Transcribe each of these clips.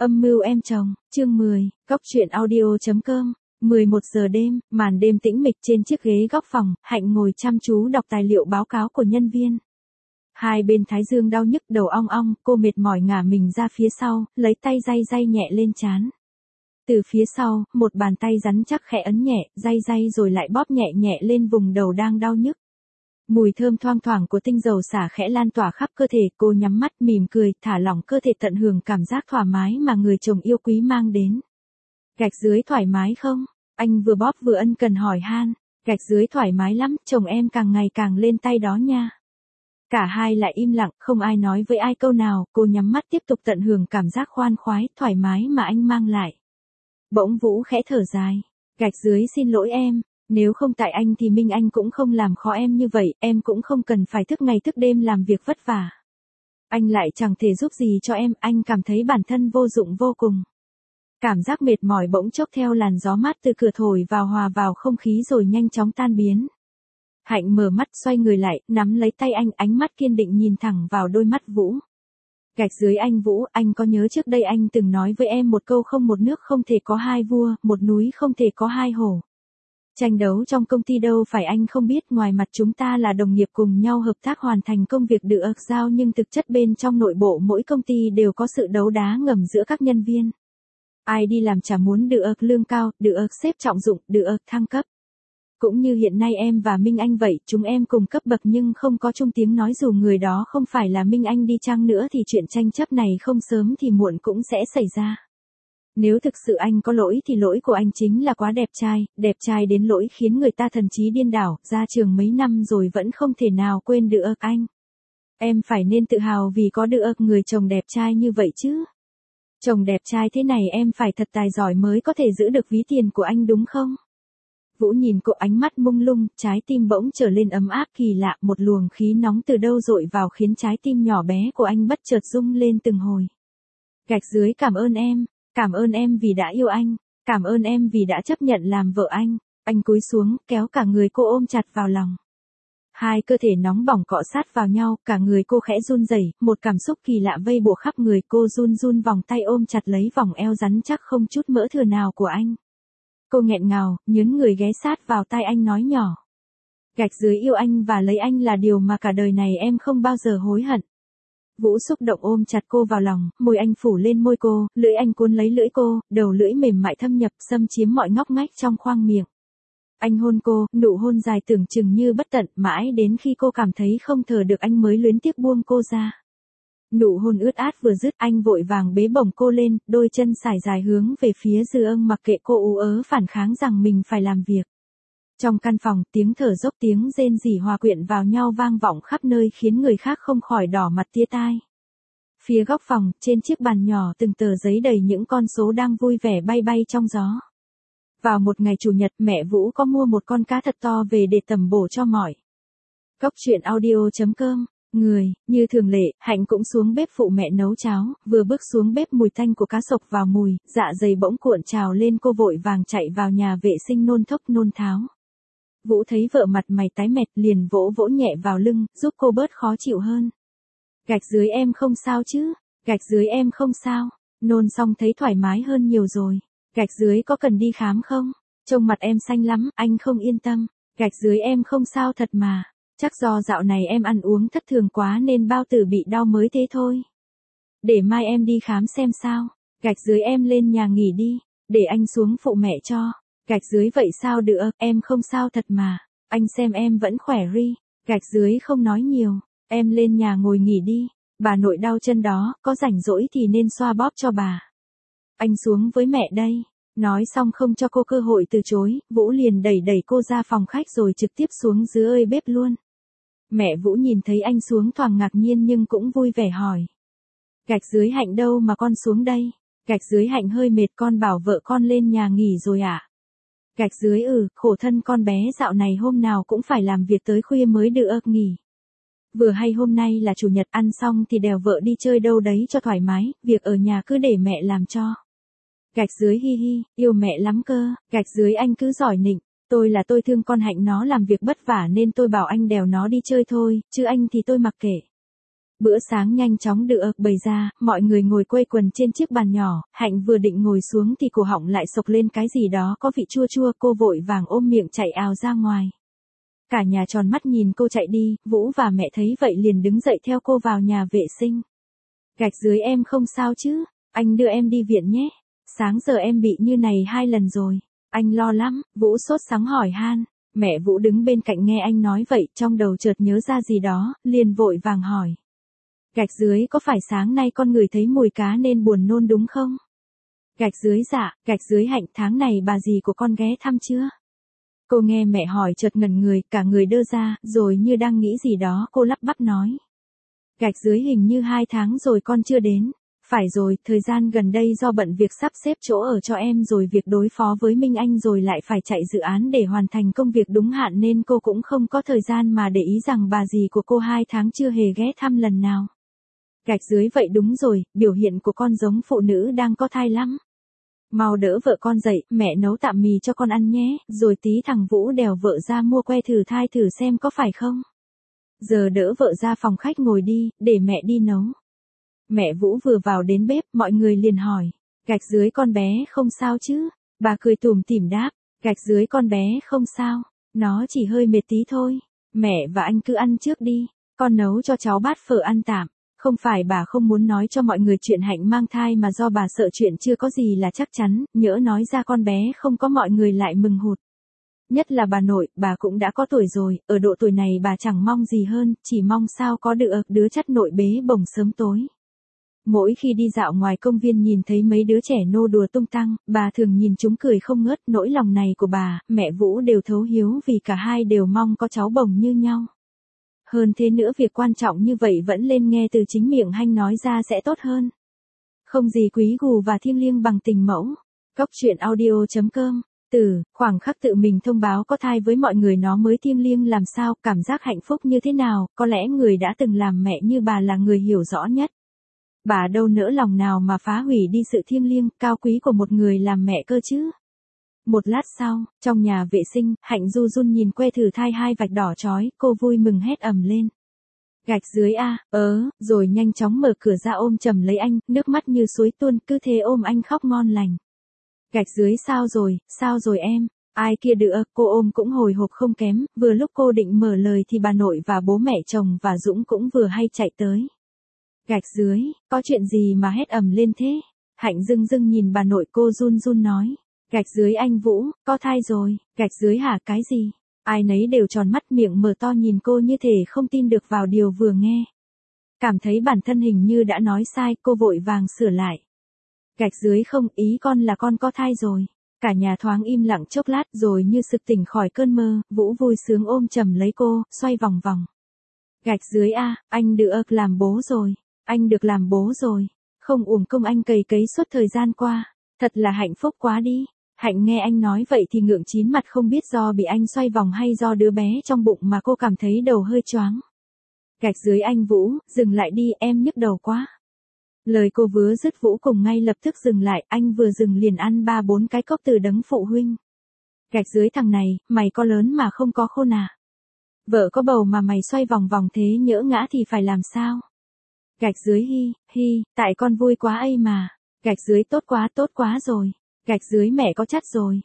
Âm mưu em chồng, chương 10, Cóc truyện audio.com. 11 giờ đêm, màn đêm tĩnh mịch trên chiếc ghế góc phòng, Hạnh ngồi chăm chú đọc tài liệu báo cáo của nhân viên. Hai bên thái dương đau nhức, đầu ong ong, cô mệt mỏi ngả mình ra phía sau, lấy tay day nhẹ lên trán. Từ phía sau, một bàn tay rắn chắc khẽ ấn nhẹ, day rồi lại bóp nhẹ nhẹ lên vùng đầu đang đau nhức. Mùi thơm thoang thoảng của tinh dầu xả khẽ lan tỏa khắp cơ thể, cô nhắm mắt mỉm cười, thả lỏng cơ thể tận hưởng cảm giác thoải mái mà người chồng yêu quý mang đến. Gạch dưới thoải mái không? Anh vừa bóp vừa ân cần hỏi han. Gạch dưới thoải mái lắm, chồng em càng ngày càng lên tay đó nha. Cả hai lại im lặng, không ai nói với ai câu nào, cô nhắm mắt tiếp tục tận hưởng cảm giác khoan khoái, thoải mái mà anh mang lại. Bỗng Vũ khẽ thở dài. Gạch dưới xin lỗi em. Nếu không tại anh thì Minh Anh cũng không làm khó em như vậy, em cũng không cần phải thức ngày thức đêm làm việc vất vả. Anh lại chẳng thể giúp gì cho em, anh cảm thấy bản thân vô dụng vô cùng. Cảm giác mệt mỏi bỗng chốc theo làn gió mát từ cửa thổi vào hòa vào không khí rồi nhanh chóng tan biến. Hạnh mở mắt xoay người lại, nắm lấy tay anh, ánh mắt kiên định nhìn thẳng vào đôi mắt Vũ. Gạch dưới anh Vũ, anh có nhớ trước đây anh từng nói với em một câu không một nước không thể có hai vua, một núi không thể có hai hổ. Tranh đấu trong công ty đâu phải anh không biết, ngoài mặt chúng ta là đồng nghiệp cùng nhau hợp tác hoàn thành công việc được giao, nhưng thực chất bên trong nội bộ mỗi công ty đều có sự đấu đá ngầm giữa các nhân viên. Ai đi làm chả muốn được lương cao, được sếp trọng dụng, được thăng cấp. Cũng như hiện nay em và Minh Anh vậy, chúng em cùng cấp bậc nhưng không có chung tiếng nói, dù người đó không phải là Minh Anh đi chăng nữa thì chuyện tranh chấp này không sớm thì muộn cũng sẽ xảy ra. Nếu thực sự anh có lỗi thì lỗi của anh chính là quá đẹp trai đến lỗi khiến người ta thần trí điên đảo, ra trường mấy năm rồi vẫn không thể nào quên được anh. Em phải nên tự hào vì có được người chồng đẹp trai như vậy chứ. Chồng đẹp trai thế này em phải thật tài giỏi mới có thể giữ được ví tiền của anh đúng không? Vũ nhìn cô, ánh mắt mông lung, trái tim bỗng trở lên ấm áp kỳ lạ, một luồng khí nóng từ đâu dội vào khiến trái tim nhỏ bé của anh bất chợt rung lên từng hồi. Gạch dưới cảm ơn em vì đã yêu anh, cảm ơn em vì đã chấp nhận làm vợ anh. Anh cúi xuống, kéo cả người cô ôm chặt vào lòng. Hai cơ thể nóng bỏng cọ sát vào nhau, cả người cô khẽ run rẩy, một cảm xúc kỳ lạ vây bủa khắp người cô, run vòng tay ôm chặt lấy vòng eo rắn chắc không chút mỡ thừa nào của anh. Cô nghẹn ngào, nhớn người ghé sát vào tai anh nói nhỏ. Gạch dưới yêu anh và lấy anh là điều mà cả đời này em không bao giờ hối hận. Vũ xúc động ôm chặt cô vào lòng, môi anh phủ lên môi cô, lưỡi anh cuốn lấy lưỡi cô, đầu lưỡi mềm mại thâm nhập xâm chiếm mọi ngóc ngách trong khoang miệng. Anh hôn cô, nụ hôn dài tưởng chừng như bất tận, mãi đến khi cô cảm thấy không thở được anh mới luyến tiếc buông cô ra. Nụ hôn ướt át vừa dứt, anh vội vàng bế bổng cô lên, đôi chân sải dài hướng về phía giường, mặc kệ cô ú ớ phản kháng rằng mình phải làm việc. Trong căn phòng, tiếng thở dốc tiếng rên rỉ hòa quyện vào nhau vang vọng khắp nơi khiến người khác không khỏi đỏ mặt tía tai. Phía góc phòng, trên chiếc bàn nhỏ từng tờ giấy đầy những con số đang vui vẻ bay trong gió. Vào một ngày chủ nhật, mẹ Vũ có mua một con cá thật to về để tẩm bổ cho mỏi. Cóc truyện audio.com. Như thường lệ, Hạnh cũng xuống bếp phụ mẹ nấu cháo, vừa bước xuống bếp mùi tanh của cá sộc vào mùi, dạ dày bỗng cuộn trào lên, cô vội vàng chạy vào nhà vệ sinh nôn thốc nôn tháo. Vũ thấy vợ mặt mày tái mét liền vỗ nhẹ vào lưng, giúp cô bớt khó chịu hơn. Gạch dưới em không sao chứ? Gạch dưới em không sao? Nôn xong thấy thoải mái hơn nhiều rồi. Gạch dưới có cần đi khám không? Trông mặt em xanh lắm, anh không yên tâm. Gạch dưới em không sao thật mà. Chắc do dạo này em ăn uống thất thường quá nên bao tử bị đau mới thế thôi. Để mai em đi khám xem sao. Gạch dưới em lên nhà nghỉ đi, để anh xuống phụ mẹ cho. Gạch dưới vậy sao được, em không sao thật mà. Anh xem em vẫn khỏe ri. Gạch dưới không nói nhiều, em lên nhà ngồi nghỉ đi. Bà nội đau chân đó, có rảnh rỗi thì nên xoa bóp cho bà. Anh xuống với mẹ đây. Nói xong không cho cô cơ hội từ chối, Vũ liền đẩy cô ra phòng khách rồi trực tiếp xuống dưới bếp luôn. Mẹ Vũ nhìn thấy anh xuống thoáng ngạc nhiên nhưng cũng vui vẻ hỏi. Gạch dưới Hạnh đâu mà con xuống đây? Gạch dưới Hạnh hơi mệt, con bảo vợ con lên nhà nghỉ rồi ạ. Gạch dưới khổ thân con bé dạo này hôm nào cũng phải làm việc tới khuya mới được nghỉ. Vừa hay hôm nay là chủ nhật, ăn xong thì đèo vợ đi chơi đâu đấy cho thoải mái, việc ở nhà cứ để mẹ làm cho. Gạch dưới hi hi, yêu mẹ lắm cơ. Gạch dưới anh cứ giỏi nịnh. Tôi thương con Hạnh nó làm việc vất vả nên tôi bảo anh đèo nó đi chơi thôi, chứ anh thì tôi mặc kệ. Bữa sáng nhanh chóng được bày ra, mọi người ngồi quây quần trên chiếc bàn nhỏ, Hạnh vừa định ngồi xuống thì cổ họng lại sộc lên cái gì đó có vị chua chua, cô vội vàng ôm miệng chạy ào ra ngoài. Cả nhà tròn mắt nhìn cô chạy đi, Vũ và mẹ thấy vậy liền đứng dậy theo cô vào nhà vệ sinh. Gạch dưới em không sao chứ, anh đưa em đi viện nhé. Sáng giờ em bị như này 2 lần rồi. Anh lo lắm, Vũ sốt sắng hỏi han. Mẹ Vũ đứng bên cạnh nghe anh nói vậy, trong đầu chợt nhớ ra gì đó, liền vội vàng hỏi. Gạch dưới có phải sáng nay con ngửi thấy mùi cá nên buồn nôn đúng không? Gạch dưới dạ, gạch dưới Hạnh tháng này bà dì của con ghé thăm chưa? Cô nghe mẹ hỏi chợt ngẩn người, cả người đơ ra, rồi như đang nghĩ gì đó cô lắp bắp nói. Gạch dưới hình như 2 tháng rồi con chưa đến. Phải rồi, thời gian gần đây do bận việc sắp xếp chỗ ở cho em rồi việc đối phó với Minh Anh rồi lại phải chạy dự án để hoàn thành công việc đúng hạn nên cô cũng không có thời gian mà để ý rằng bà dì của cô 2 tháng chưa hề ghé thăm lần nào. Gạch dưới vậy đúng rồi, biểu hiện của con giống phụ nữ đang có thai lắm. Mau đỡ vợ con dậy, mẹ nấu tạm mì cho con ăn nhé, rồi tí thằng Vũ đèo vợ ra mua que thử thai thử xem có phải không. Giờ đỡ vợ ra phòng khách ngồi đi, để mẹ đi nấu. Mẹ Vũ vừa vào đến bếp, mọi người liền hỏi. Gạch dưới con bé không sao chứ? Bà cười tủm tỉm đáp. Gạch dưới con bé không sao. Nó chỉ hơi mệt tí thôi. Mẹ và anh cứ ăn trước đi. Con nấu cho cháu bát phở ăn tạm. Không phải bà không muốn nói cho mọi người chuyện Hạnh mang thai mà do bà sợ chuyện chưa có gì là chắc chắn, nhỡ nói ra con bé không có mọi người lại mừng hụt. Nhất là bà nội, bà cũng đã có tuổi rồi, ở độ tuổi này bà chẳng mong gì hơn, chỉ mong sao có được đứa chắt nội bế bồng sớm tối. Mỗi khi đi dạo ngoài công viên nhìn thấy mấy đứa trẻ nô đùa tung tăng, bà thường nhìn chúng cười không ngớt, nỗi lòng này của bà, mẹ Vũ đều thấu hiếu vì cả hai đều mong có cháu bồng như nhau. Hơn thế nữa việc quan trọng như vậy vẫn lên nghe từ chính miệng Hanh nói ra sẽ tốt hơn. Không gì quý gù và thiêng liêng bằng tình mẫu. Cóc truyện audio.com. Khoảng khắc tự mình thông báo có thai với mọi người nó mới thiêng liêng làm sao, cảm giác hạnh phúc như thế nào, có lẽ người đã từng làm mẹ như bà là người hiểu rõ nhất. Bà đâu nỡ lòng nào mà phá hủy đi sự thiêng liêng, cao quý của một người làm mẹ cơ chứ. Một lát sau, trong nhà vệ sinh, Hạnh du run nhìn que thử thai 2 vạch đỏ chói, cô vui mừng hét ầm lên. Gạch dưới a, rồi nhanh chóng mở cửa ra ôm chầm lấy anh, nước mắt như suối tuôn, cứ thế ôm anh khóc ngon lành. Gạch dưới sao rồi em? Ai kia được, cô ôm cũng hồi hộp không kém, vừa lúc cô định mở lời thì bà nội và bố mẹ chồng và Dũng cũng vừa hay chạy tới. Gạch dưới, có chuyện gì mà hét ầm lên thế? Hạnh dưng dưng nhìn bà nội cô run run nói. Gạch dưới anh Vũ, có thai rồi, gạch dưới hả cái gì? Ai nấy đều tròn mắt miệng mở to nhìn cô như thể không tin được vào điều vừa nghe. Cảm thấy bản thân hình như đã nói sai, cô vội vàng sửa lại. Gạch dưới không, ý con là con có thai rồi. Cả nhà thoáng im lặng chốc lát rồi như sực tỉnh khỏi cơn mơ, Vũ vui sướng ôm chầm lấy cô, xoay vòng vòng. Gạch dưới a, anh được làm bố rồi. Anh được làm bố rồi. Không uổng công anh cày cấy suốt thời gian qua. Thật là hạnh phúc quá đi. Hạnh nghe anh nói vậy thì ngượng chín mặt không biết do bị anh xoay vòng hay do đứa bé trong bụng mà cô cảm thấy đầu hơi choáng. Gạch dưới anh Vũ, dừng lại đi em nhức đầu quá. Lời cô vừa dứt Vũ cùng ngay lập tức dừng lại, anh vừa dừng liền ăn 3-4 cái cốc từ đấng phụ huynh. Gạch dưới thằng này, mày có lớn mà không có khôn à? Vợ có bầu mà mày xoay vòng vòng thế nhỡ ngã thì phải làm sao? Gạch dưới tại con vui quá ấy mà. Gạch dưới tốt quá rồi. Gạch dưới mẹ có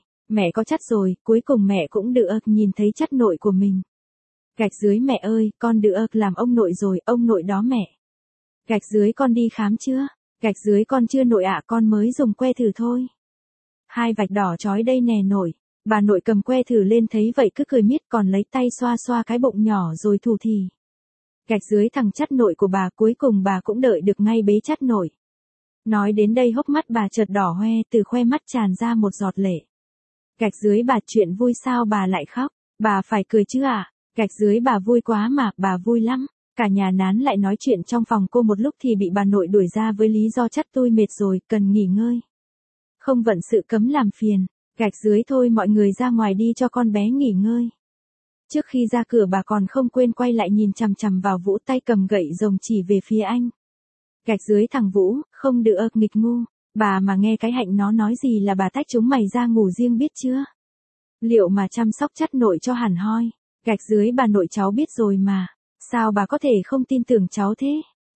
chắt rồi, cuối cùng mẹ cũng được nhìn thấy chắt nội của mình. Gạch dưới mẹ ơi, con được làm ông nội rồi, ông nội đó mẹ. Gạch dưới con đi khám chưa? Gạch dưới con chưa nội ạ, con mới dùng que thử thôi. 2 vạch đỏ chói đây nè nội. Bà nội cầm que thử lên thấy vậy cứ cười miết còn lấy tay xoa xoa cái bụng nhỏ rồi thủ thỉ. Gạch dưới thằng chắt nội của bà cuối cùng bà cũng đợi được ngay bế chắt nội. Nói đến đây hốc mắt bà chợt đỏ hoe, từ khoe mắt tràn ra một giọt lệ. Gạch dưới bà chuyện vui sao bà lại khóc, bà phải cười chứ ạ. Gạch dưới bà vui quá mà, bà vui lắm. Cả nhà nán lại nói chuyện trong phòng cô một lúc thì bị bà nội đuổi ra với lý do chắt tôi mệt rồi, cần nghỉ ngơi. Không vận sự cấm làm phiền, gạch dưới thôi mọi người ra ngoài đi cho con bé nghỉ ngơi. Trước khi ra cửa bà còn không quên quay lại nhìn chằm chằm vào Vũ tay cầm gậy rồng chỉ về phía anh. Gạch dưới thằng Vũ, không được nghịch ngu, bà mà nghe cái Hạnh nó nói gì là bà tách chúng mày ra ngủ riêng biết chưa? Liệu mà chăm sóc chắt nội cho hẳn hoi, gạch dưới bà nội cháu biết rồi mà, sao bà có thể không tin tưởng cháu thế?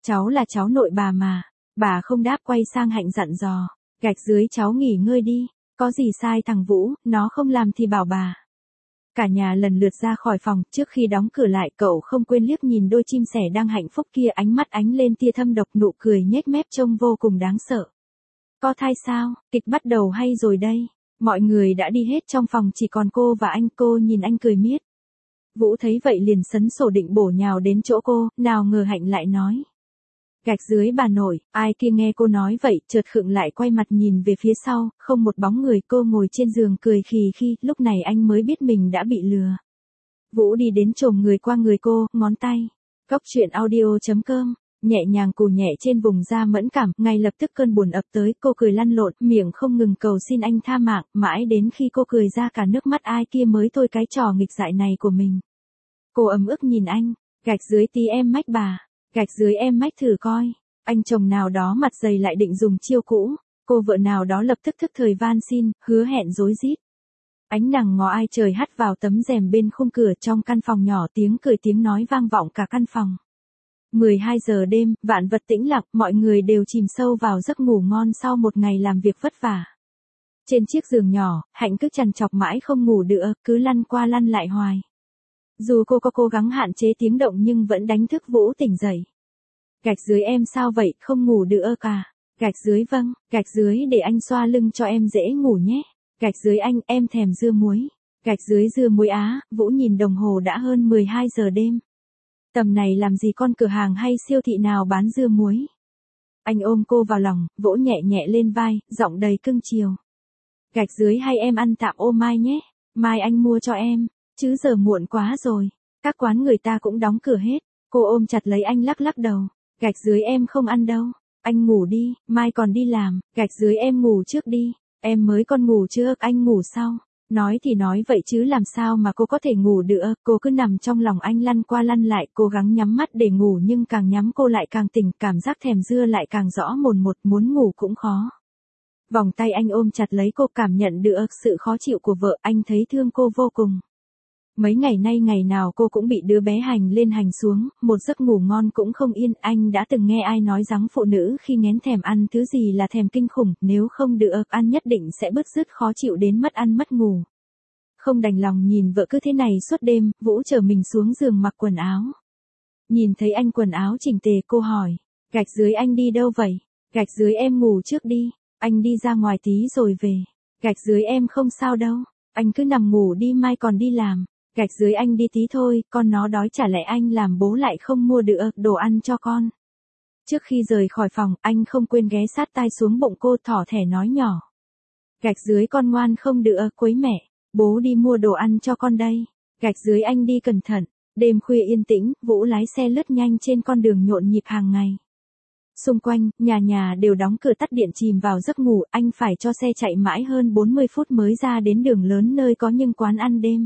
Cháu là cháu nội bà mà. Bà không đáp, quay sang Hạnh dặn dò. Gạch dưới cháu nghỉ ngơi đi. Có gì sai thằng Vũ, nó không làm thì bảo bà. Cả nhà lần lượt ra khỏi phòng, trước khi đóng cửa lại cậu không quên liếc nhìn đôi chim sẻ đang hạnh phúc kia, ánh mắt ánh lên tia thâm độc, nụ cười nhếch mép trông vô cùng đáng sợ. Có thai sao, kịch bắt đầu hay rồi đây. Mọi người đã đi hết trong phòng, chỉ còn cô và anh. Cô nhìn anh cười miết. Vũ thấy vậy liền sấn sổ định bổ nhào đến chỗ cô, nào ngờ Hạnh lại nói. Gạch dưới bà nội. Ai kia nghe cô nói vậy, chợt khựng lại, quay mặt nhìn về phía sau, không một bóng người. Cô ngồi trên giường cười khì khi, lúc này anh mới biết mình đã bị lừa. Vũ đi đến chồm người qua người cô, ngón tay. Cốc truyện audio.com, nhẹ nhàng cù nhẹ trên vùng da mẫn cảm, ngay lập tức cơn buồn ập tới, cô cười lăn lộn, miệng không ngừng cầu xin anh tha mạng, mãi đến khi cô cười ra cả nước mắt, ai kia mới thôi cái trò nghịch dại này của mình. Cô ấm ức nhìn anh. Gạch dưới tí em mách bà. Gạch dưới em mách thử coi. Anh chồng nào đó mặt dày lại định dùng chiêu cũ. Cô vợ nào đó lập tức thức thời van xin, hứa hẹn rối rít. Ánh nắng ngó ai trời hắt vào tấm rèm bên khung cửa, trong căn phòng nhỏ tiếng cười tiếng nói vang vọng cả căn phòng. 12 giờ đêm, vạn vật tĩnh lặng, mọi người đều chìm sâu vào giấc ngủ ngon sau một ngày làm việc vất vả. Trên chiếc giường nhỏ, Hạnh cứ trằn trọc mãi không ngủ được, cứ lăn qua lăn lại hoài. Dù cô có cố gắng hạn chế tiếng động nhưng vẫn đánh thức Vũ tỉnh dậy. Gạch dưới em sao vậy, không ngủ được à? Gạch dưới vâng, gạch dưới để anh xoa lưng cho em dễ ngủ nhé. Gạch dưới anh, em thèm dưa muối. Gạch dưới dưa muối á. Vũ nhìn đồng hồ đã hơn 12 giờ đêm. Tầm này làm gì con cửa hàng hay siêu thị nào bán dưa muối. Anh ôm cô vào lòng, vỗ nhẹ nhẹ lên vai, giọng đầy cưng chiều. Gạch dưới hay em ăn tạm ô mai nhé. Mai anh mua cho em. Chứ giờ muộn quá rồi. Các quán người ta cũng đóng cửa hết. Cô ôm chặt lấy anh lắc lắc đầu. Gạch dưới em không ăn đâu. Anh ngủ đi, mai còn đi làm. Gạch dưới em ngủ trước đi. Em mới còn ngủ trước, anh ngủ sau. Nói thì nói vậy chứ làm sao mà cô có thể ngủ được. Cô cứ nằm trong lòng anh lăn qua lăn lại, cố gắng nhắm mắt để ngủ nhưng càng nhắm cô lại càng tỉnh, cảm giác thèm dưa lại càng rõ mồn một, muốn ngủ cũng khó. Vòng tay anh ôm chặt lấy cô, cảm nhận được sự khó chịu của vợ, anh thấy thương cô vô cùng. Mấy ngày nay ngày nào cô cũng bị đứa bé hành lên hành xuống, một giấc ngủ ngon cũng không yên. Anh đã từng nghe ai nói rằng phụ nữ khi nghén thèm ăn thứ gì là thèm kinh khủng, nếu không được ăn nhất định sẽ bứt rứt khó chịu đến mất ăn mất ngủ. Không đành lòng nhìn vợ cứ thế này suốt đêm, Vũ chở mình xuống giường mặc quần áo. Nhìn thấy anh quần áo chỉnh tề, cô hỏi, gạch dưới anh đi đâu vậy? Gạch dưới em ngủ trước đi, anh đi ra ngoài tí rồi về. Gạch dưới em không sao đâu, anh cứ nằm ngủ đi, mai còn đi làm. Gạch dưới anh đi tí thôi, con nó đói, chả lẽ anh làm bố lại không mua được đồ ăn cho con. Trước khi rời khỏi phòng, anh không quên ghé sát tai xuống bụng cô, thỏ thẻ nói nhỏ. Gạch dưới con ngoan không được, quấy mẹ, bố đi mua đồ ăn cho con đây. Gạch dưới anh đi cẩn thận. Đêm khuya yên tĩnh, Vũ lái xe lướt nhanh trên con đường nhộn nhịp hàng ngày. Xung quanh, nhà nhà đều đóng cửa tắt điện, chìm vào giấc ngủ, anh phải cho xe chạy mãi hơn 40 phút mới ra đến đường lớn nơi có những quán ăn đêm.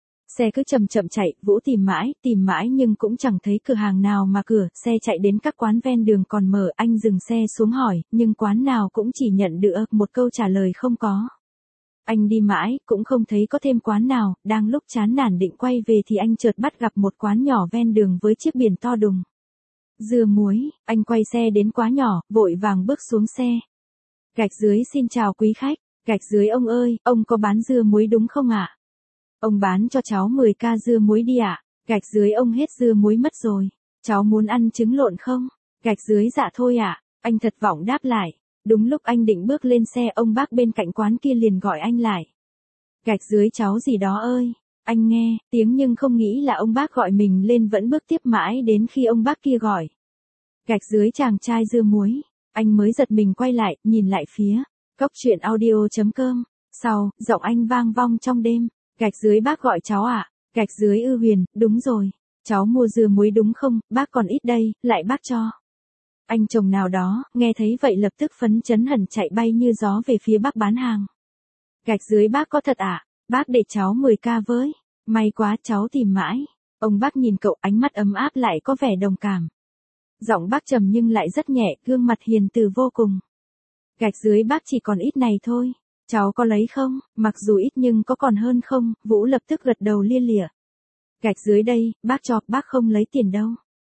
Xe cứ chậm chậm chạy, Vũ tìm mãi nhưng cũng chẳng thấy cửa hàng nào mà cửa, xe chạy đến các quán ven đường còn mở, anh dừng xe xuống hỏi, nhưng quán nào cũng chỉ nhận được một câu trả lời không có. Anh đi mãi, cũng không thấy có thêm quán nào, đang lúc chán nản định quay về thì anh chợt bắt gặp một quán nhỏ ven đường với chiếc biển to đùng. Dưa muối, anh quay xe đến quá nhỏ, vội vàng bước xuống xe. Gạch dưới xin chào quý khách, gạch dưới ông ơi, ông có bán dưa muối đúng không ạ? Ông bán cho cháu 10k dưa muối đi ạ. Gạch dưới ông hết dưa muối mất rồi. Cháu muốn ăn trứng lộn không? Gạch dưới dạ thôi ạ. Anh thật vọng đáp lại. Đúng lúc anh định bước lên xe, ông bác bên cạnh quán kia liền gọi anh lại. Gạch dưới cháu gì đó ơi. Anh nghe tiếng nhưng không nghĩ là ông bác gọi mình lên, vẫn bước tiếp mãi đến khi ông bác kia gọi. Gạch dưới chàng trai dưa muối. Anh mới giật mình quay lại, nhìn lại phía cốc truyện audio.com. Sau, giọng anh vang vong trong đêm. Gạch dưới bác gọi cháu ạ. Gạch dưới Huyền, đúng rồi. Cháu mua dưa muối đúng không, bác còn ít đây, lại bác cho. Anh chồng nào đó, nghe thấy vậy lập tức phấn chấn hẳn, chạy bay như gió về phía bác bán hàng. Gạch dưới bác có thật ạ? Bác để cháu 10k với. May quá, cháu tìm mãi. Ông bác nhìn cậu, ánh mắt ấm áp lại có vẻ đồng cảm. Giọng bác trầm nhưng lại rất nhẹ, gương mặt hiền từ vô cùng. Gạch dưới bác chỉ còn ít này thôi. Cháu có lấy không? Mặc dù ít nhưng có còn hơn không? Vũ lập tức gật đầu lia lịa. Gạch dưới đây, bác cho, bác không lấy tiền đâu.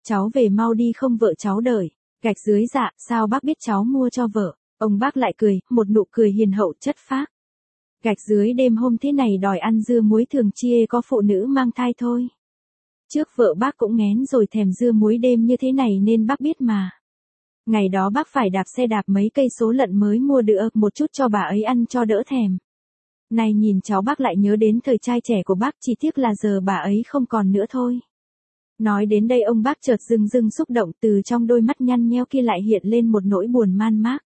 cháu về mau đi không vợ cháu đợi. Gạch dưới dạ, sao bác biết cháu mua cho vợ? Ông bác lại cười, một nụ cười hiền hậu chất phác. Gạch dưới đêm hôm thế này đòi ăn dưa muối thường chia có phụ nữ mang thai thôi. Trước vợ bác cũng ngén rồi thèm dưa muối đêm như thế này nên bác biết mà. Ngày đó bác phải đạp xe đạp mấy cây số lận mới mua được một chút cho bà ấy ăn cho đỡ thèm. Này nhìn cháu bác lại nhớ đến thời trai trẻ của bác, chỉ tiếc là giờ bà ấy không còn nữa thôi. Nói đến đây ông bác chợt dưng xúc động, từ trong đôi mắt nhăn nheo kia lại hiện lên một nỗi buồn man mác.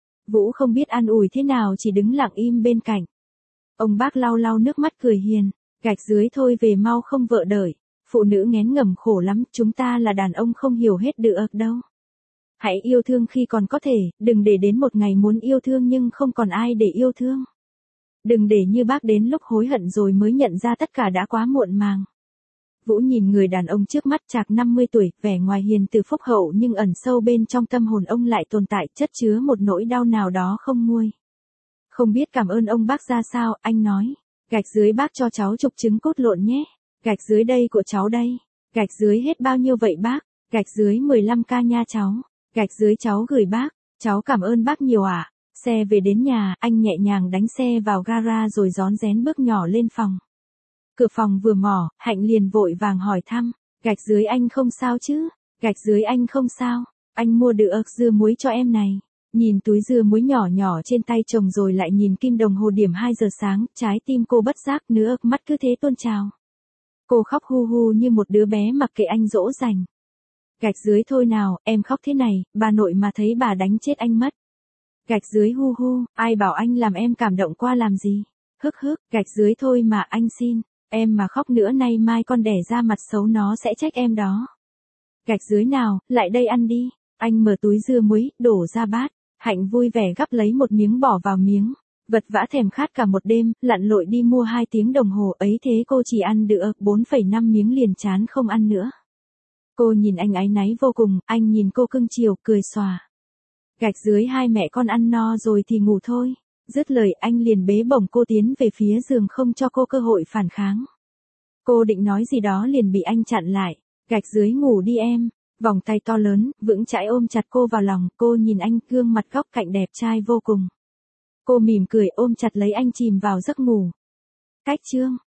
Vũ không biết an ủi thế nào, chỉ đứng lặng im bên cạnh. Ông bác lau lau nước mắt cười hiền, gạch dưới thôi về mau không vợ đợi. Phụ nữ nghén ngầm khổ lắm, chúng ta là đàn ông không hiểu hết được đâu. Hãy yêu thương khi còn có thể, đừng để đến một ngày muốn yêu thương nhưng không còn ai để yêu thương. Đừng để như bác đến lúc hối hận rồi mới nhận ra tất cả đã quá muộn màng. Vũ nhìn người đàn ông trước mắt chạc 50 tuổi, vẻ ngoài hiền từ phúc hậu nhưng ẩn sâu bên trong tâm hồn ông lại tồn tại chất chứa một nỗi đau nào đó không nguôi. Không biết cảm ơn ông bác ra sao, anh nói. Gạch dưới bác cho cháu chục trứng cút lộn nhé. Gạch dưới đây của cháu đây. Gạch dưới hết bao nhiêu vậy bác? Gạch dưới 15k nha cháu. Gạch dưới cháu gửi bác. Cháu cảm ơn bác nhiều ạ. Xe về đến nhà, anh nhẹ nhàng đánh xe vào gara rồi rón rén bước nhỏ lên phòng. Cửa phòng vừa mở, Hạnh liền vội vàng hỏi thăm. Gạch dưới anh không sao chứ? Gạch dưới anh không sao. Anh mua được dưa muối cho em này. Nhìn túi dưa muối nhỏ nhỏ trên tay chồng rồi lại nhìn kim đồng hồ điểm 2 giờ sáng, trái tim cô bất giác nữa mắt cứ thế tuôn trào. Cô khóc hu hu như một đứa bé mặc kệ anh dỗ dành. Gạch dưới thôi nào, em khóc thế này, bà nội mà thấy bà đánh chết anh mất. Gạch dưới hu hu, ai bảo anh làm em cảm động qua làm gì. Hức hức, gạch dưới thôi mà anh xin, em mà khóc nữa nay mai con đẻ ra mặt xấu nó sẽ trách em đó. Gạch dưới nào, lại đây ăn đi. Anh mở túi dưa muối, đổ ra bát. Hạnh vui vẻ gắp lấy một miếng bỏ vào miếng. Vật vã thèm khát cả một đêm, lặn lội đi mua 2 tiếng đồng hồ ấy thế cô chỉ ăn được 4,5 miếng liền chán không ăn nữa. Cô nhìn anh áy náy vô cùng, anh nhìn cô cưng chiều, cười xòa. Gạch dưới hai mẹ con ăn no rồi thì ngủ thôi. Dứt lời anh liền bế bổng cô tiến về phía giường không cho cô cơ hội phản kháng. Cô định nói gì đó liền bị anh chặn lại. Gạch dưới ngủ đi em. Vòng tay to lớn, vững chãi ôm chặt cô vào lòng, cô nhìn anh, gương mặt góc cạnh đẹp trai vô cùng. Cô mỉm cười ôm chặt lấy anh chìm vào giấc ngủ. Cách chương